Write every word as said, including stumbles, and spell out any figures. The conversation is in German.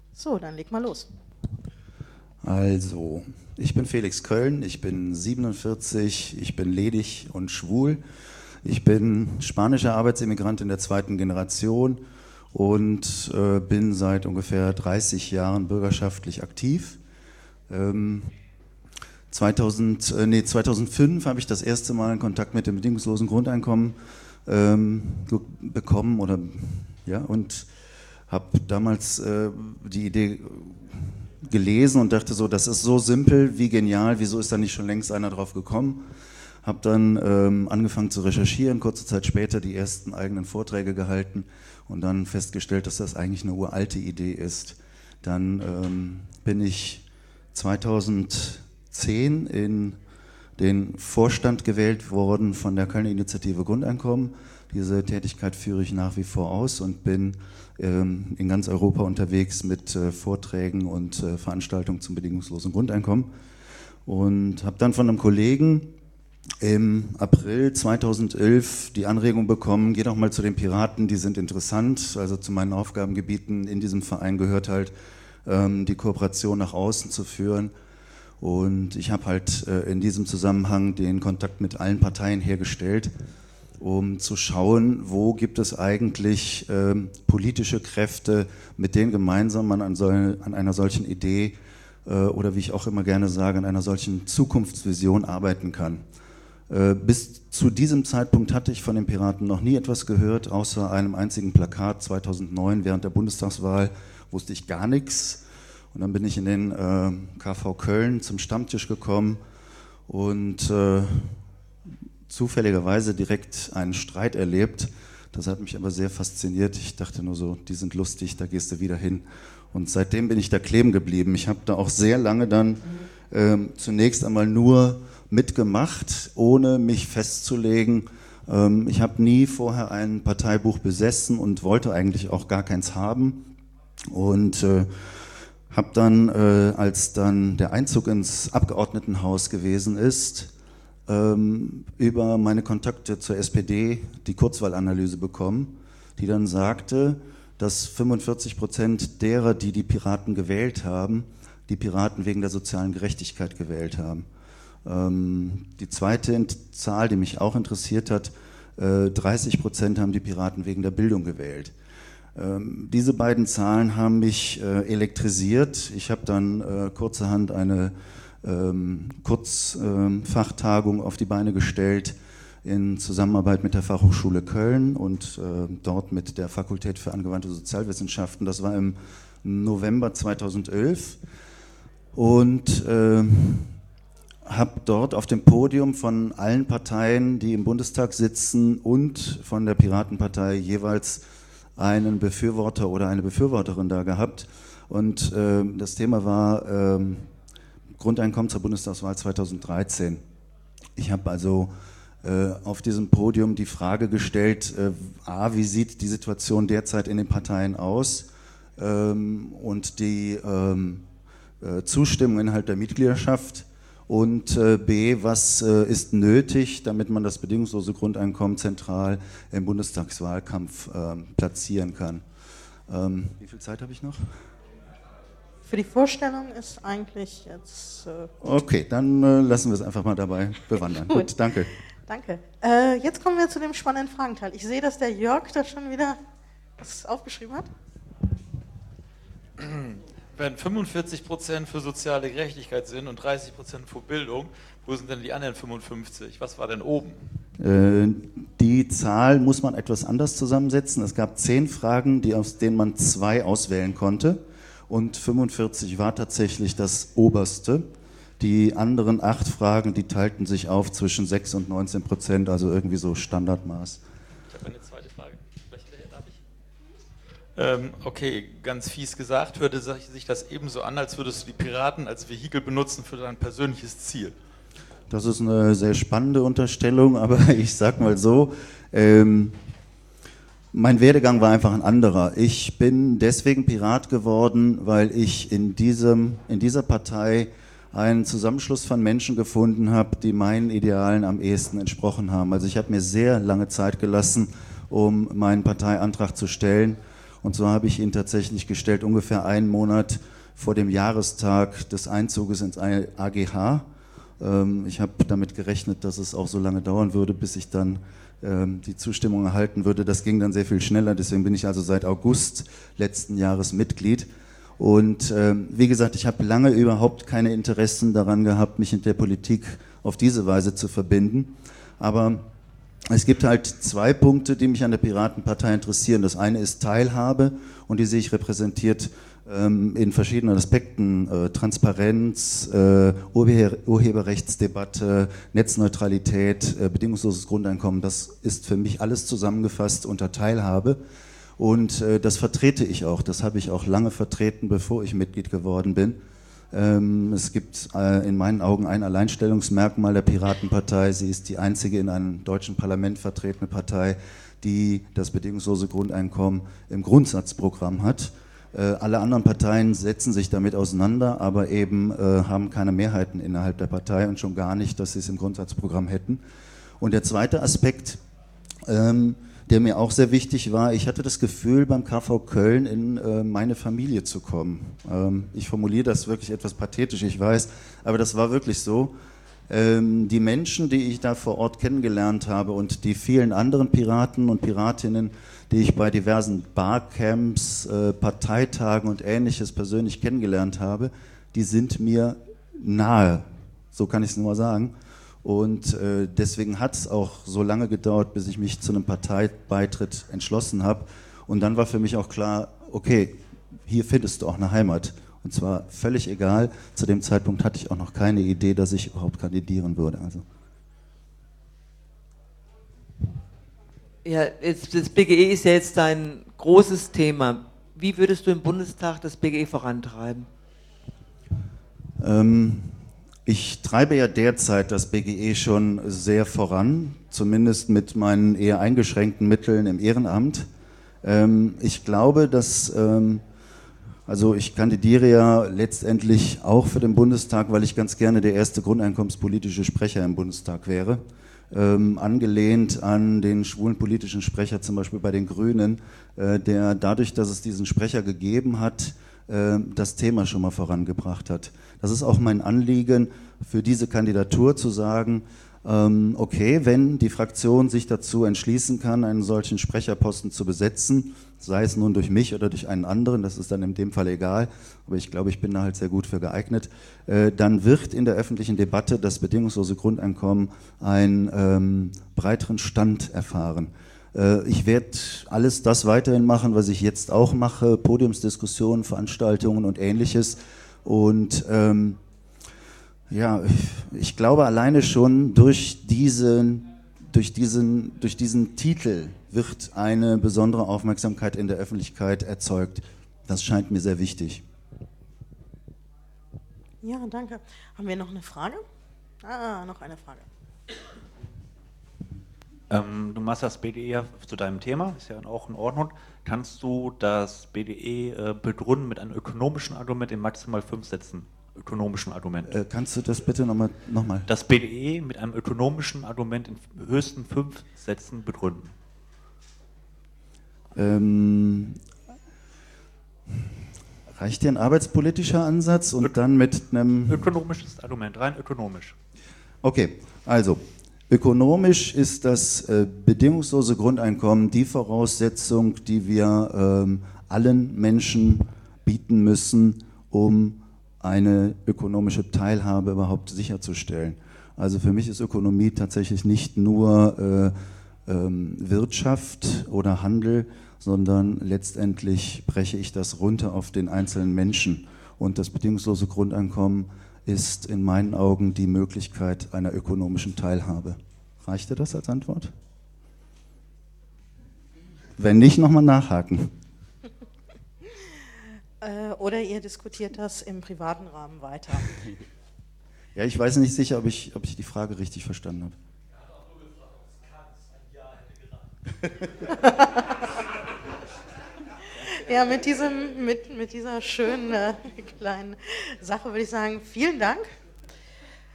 So, dann leg mal los. Also, ich bin Felix Köln, ich bin siebenundvierzig, ich bin ledig und schwul. Ich bin spanischer Arbeitsimmigrant in der zweiten Generation und äh, bin seit ungefähr dreißig Jahren bürgerschaftlich aktiv. Ähm, zweitausend, äh, nee, zweitausendfünf habe ich das erste Mal in Kontakt mit dem bedingungslosen Grundeinkommen ähm, bekommen oder, ja, und habe damals äh, die Idee gelesen und dachte so, das ist so simpel, wie genial, wieso ist da nicht schon längst einer drauf gekommen? Habe dann ähm, angefangen zu recherchieren, kurze Zeit später die ersten eigenen Vorträge gehalten und dann festgestellt, dass das eigentlich eine uralte Idee ist. Dann ähm, bin ich zweitausendzehn in den Vorstand gewählt worden von der Kölner Initiative Grundeinkommen. Diese Tätigkeit führe ich nach wie vor aus und bin ähm, in ganz Europa unterwegs mit äh, Vorträgen und äh, Veranstaltungen zum bedingungslosen Grundeinkommen. Und habe dann von einem Kollegen im April zweitausendelf die Anregung bekommen, geh doch mal zu den Piraten, die sind interessant. Also zu meinen Aufgabengebieten in diesem Verein gehört halt, ähm, die Kooperation nach außen zu führen. Und ich habe halt äh, in diesem Zusammenhang den Kontakt mit allen Parteien hergestellt, um zu schauen, wo gibt es eigentlich ähm, politische Kräfte, mit denen gemeinsam man an, so, an einer solchen Idee äh, oder wie ich auch immer gerne sage, an einer solchen Zukunftsvision arbeiten kann. Äh, bis zu diesem Zeitpunkt hatte ich von den Piraten noch nie etwas gehört, außer einem einzigen Plakat zweitausendneun während der Bundestagswahl wusste ich gar nichts. Und dann bin ich in den äh, K V Köln zum Stammtisch gekommen und äh, zufälligerweise direkt einen Streit erlebt. Das hat mich aber sehr fasziniert. Ich dachte nur so, die sind lustig, da gehst du wieder hin. Und seitdem bin ich da kleben geblieben. Ich habe da auch sehr lange dann ähm, zunächst einmal nur mitgemacht, ohne mich festzulegen. Ähm, ich habe nie vorher ein Parteibuch besessen und wollte eigentlich auch gar keins haben. Und äh, habe dann, äh, als dann der Einzug ins Abgeordnetenhaus gewesen ist, ähm, über meine Kontakte zur S P D die Kurzwahlanalyse bekommen, die dann sagte, dass fünfundvierzig Prozent derer, die die Piraten gewählt haben, die Piraten wegen der sozialen Gerechtigkeit gewählt haben. Ähm, die zweite Zahl, die mich auch interessiert hat, äh, dreißig Prozent haben die Piraten wegen der Bildung gewählt. Ähm, diese beiden Zahlen haben mich äh, elektrisiert. Ich habe dann äh, kurzerhand eine ähm, Kurzfachtagung ähm, auf die Beine gestellt in Zusammenarbeit mit der Fachhochschule Köln und äh, dort mit der Fakultät für angewandte Sozialwissenschaften. Das war im November zweitausendelf und äh, habe dort auf dem Podium von allen Parteien, die im Bundestag sitzen und von der Piratenpartei jeweils einen Befürworter oder eine Befürworterin da gehabt. Und äh, das Thema war äh, Grundeinkommen zur Bundestagswahl zweitausenddreizehn. Ich habe also äh, auf diesem Podium die Frage gestellt, äh, a, wie sieht die Situation derzeit in den Parteien aus ähm, und die ähm, äh, Zustimmung innerhalb der Mitgliedschaft und äh, b, was äh, ist nötig, damit man das bedingungslose Grundeinkommen zentral im Bundestagswahlkampf äh, platzieren kann. Ähm, wie viel Zeit habe ich noch? Für die Vorstellung ist eigentlich jetzt äh, gut. Okay, dann äh, lassen wir es einfach mal dabei bewandern. Gut. Gut, danke. Danke. Äh, jetzt kommen wir zu dem spannenden Fragenteil. Ich sehe, dass der Jörg da schon wieder was aufgeschrieben hat. Wenn fünfundvierzig Prozent für soziale Gerechtigkeit sind und dreißig Prozent für Bildung, wo sind denn die anderen fünfundfünfzig? Was war denn oben? Äh, die Zahl muss man etwas anders zusammensetzen. Es gab zehn Fragen, die, aus denen man zwei auswählen konnte. Und fünfundvierzig war tatsächlich das Oberste. Die anderen acht Fragen, die teilten sich auf zwischen sechs und neunzehn Prozent, also irgendwie so Standardmaß. Ich habe eine zweite Frage. Vielleicht darf ich? Ähm, okay, ganz fies gesagt, hörte sich das ebenso an, als würdest du die Piraten als Vehikel benutzen für dein persönliches Ziel. Das ist eine sehr spannende Unterstellung, aber ich sag mal so, ähm, mein Werdegang war einfach ein anderer. Ich bin deswegen Pirat geworden, weil ich in, diesem, in dieser Partei einen Zusammenschluss von Menschen gefunden habe, die meinen Idealen am ehesten entsprochen haben. Also ich habe mir sehr lange Zeit gelassen, um meinen Parteiantrag zu stellen Und so habe ich ihn tatsächlich gestellt, ungefähr einen Monat vor dem Jahrestag des Einzuges ins A G H. Ähm, ich habe damit gerechnet, dass es auch so lange dauern würde, bis ich dann ähm, die Zustimmung erhalten würde. Das ging dann sehr viel schneller, deswegen bin ich also seit August letzten Jahres Mitglied. Und ähm, wie gesagt, ich habe lange überhaupt keine Interessen daran gehabt, mich mit der Politik auf diese Weise zu verbinden. Aber es gibt halt zwei Punkte, die mich an der Piratenpartei interessieren. Das eine ist Teilhabe und die sehe ich repräsentiert ähm, in verschiedenen Aspekten. Äh, Transparenz, äh, Urhe- Urheberrechtsdebatte, Netzneutralität, äh, bedingungsloses Grundeinkommen. Das ist für mich alles zusammengefasst unter Teilhabe. Und äh, das vertrete ich auch. Das habe ich auch lange vertreten, bevor ich Mitglied geworden bin. Ähm, es gibt äh, in meinen Augen ein Alleinstellungsmerkmal der Piratenpartei. Sie ist die einzige in einem deutschen Parlament vertretene Partei, die das bedingungslose Grundeinkommen im Grundsatzprogramm hat. Äh, alle anderen Parteien setzen sich damit auseinander, aber eben äh, haben keine Mehrheiten innerhalb der Partei und schon gar nicht, dass sie es im Grundsatzprogramm hätten. Und der zweite Aspekt, ähm, der mir auch sehr wichtig war, ich hatte das Gefühl, beim K V Köln in äh, meine Familie zu kommen. Ähm, ich formuliere das wirklich etwas pathetisch, ich weiß, aber das war wirklich so. Ähm, die Menschen, die ich da vor Ort kennengelernt habe und die vielen anderen Piraten und Piratinnen, die ich bei diversen Barcamps, äh, Parteitagen und Ähnliches persönlich kennengelernt habe, die sind mir nahe, so kann ich es nur mal sagen. Und äh, deswegen hat es auch so lange gedauert, bis ich mich zu einem Parteibeitritt entschlossen habe. Und dann war für mich auch klar, okay, hier findest du auch eine Heimat. Und zwar völlig egal. Zu dem Zeitpunkt hatte ich auch noch keine Idee, dass ich überhaupt kandidieren würde. Also. Ja, jetzt, das B G E ist ja jetzt ein großes Thema. Wie würdest du im Bundestag das B G E vorantreiben? Ähm... Ich treibe ja derzeit das B G E schon sehr voran, zumindest mit meinen eher eingeschränkten Mitteln im Ehrenamt. Ähm, ich glaube, dass, ähm, also ich kandidiere ja letztendlich auch für den Bundestag, weil ich ganz gerne der erste grundeinkommenspolitische Sprecher im Bundestag wäre. Ähm, angelehnt an den schwulen politischen Sprecher zum Beispiel bei den Grünen, äh, der dadurch, dass es diesen Sprecher gegeben hat, das Thema schon mal vorangebracht hat. Das ist auch mein Anliegen für diese Kandidatur zu sagen, okay, wenn die Fraktion sich dazu entschließen kann, einen solchen Sprecherposten zu besetzen, sei es nun durch mich oder durch einen anderen, das ist dann in dem Fall egal, aber ich glaube, ich bin da halt sehr gut für geeignet, dann wird in der öffentlichen Debatte das bedingungslose Grundeinkommen einen ähm, breiteren Stand erfahren. Ich werde alles das weiterhin machen, was ich jetzt auch mache, Podiumsdiskussionen, Veranstaltungen und Ähnliches. Und ähm, ja, ich glaube alleine schon durch diesen, durch diesen, durch diesen Titel wird eine besondere Aufmerksamkeit in der Öffentlichkeit erzeugt. Das scheint mir sehr wichtig. Ja, danke. Haben wir noch eine Frage? Ah, noch eine Frage. Ähm, du machst das B D E ja zu deinem Thema, ist ja auch in Ordnung. Kannst du das B D E äh, begründen mit einem ökonomischen Argument in maximal fünf Sätzen? Ökonomischen Argument. Äh, kannst du das bitte nochmal? Noch mal? Das B D E mit einem ökonomischen Argument in höchsten fünf Sätzen begründen. Ähm, reicht dir ein arbeitspolitischer Ansatz und Ö dann mit einem... Ökonomisches Argument, rein ökonomisch. Okay, also... Ökonomisch ist das äh, bedingungslose Grundeinkommen die Voraussetzung, die wir ähm, allen Menschen bieten müssen, um eine ökonomische Teilhabe überhaupt sicherzustellen. Also für mich ist Ökonomie tatsächlich nicht nur äh, ähm, Wirtschaft oder Handel, sondern letztendlich breche ich das runter auf den einzelnen Menschen. Und das bedingungslose Grundeinkommen ist in meinen Augen die Möglichkeit einer ökonomischen Teilhabe. Reicht dir das als Antwort? Wenn nicht, nochmal nachhaken. äh, oder ihr diskutiert das im privaten Rahmen weiter. Ja, ich weiß nicht sicher, ob ich, ob ich die Frage richtig verstanden habe. Ja, mit, diesem, mit, mit dieser schönen äh, kleinen Sache würde ich sagen, vielen Dank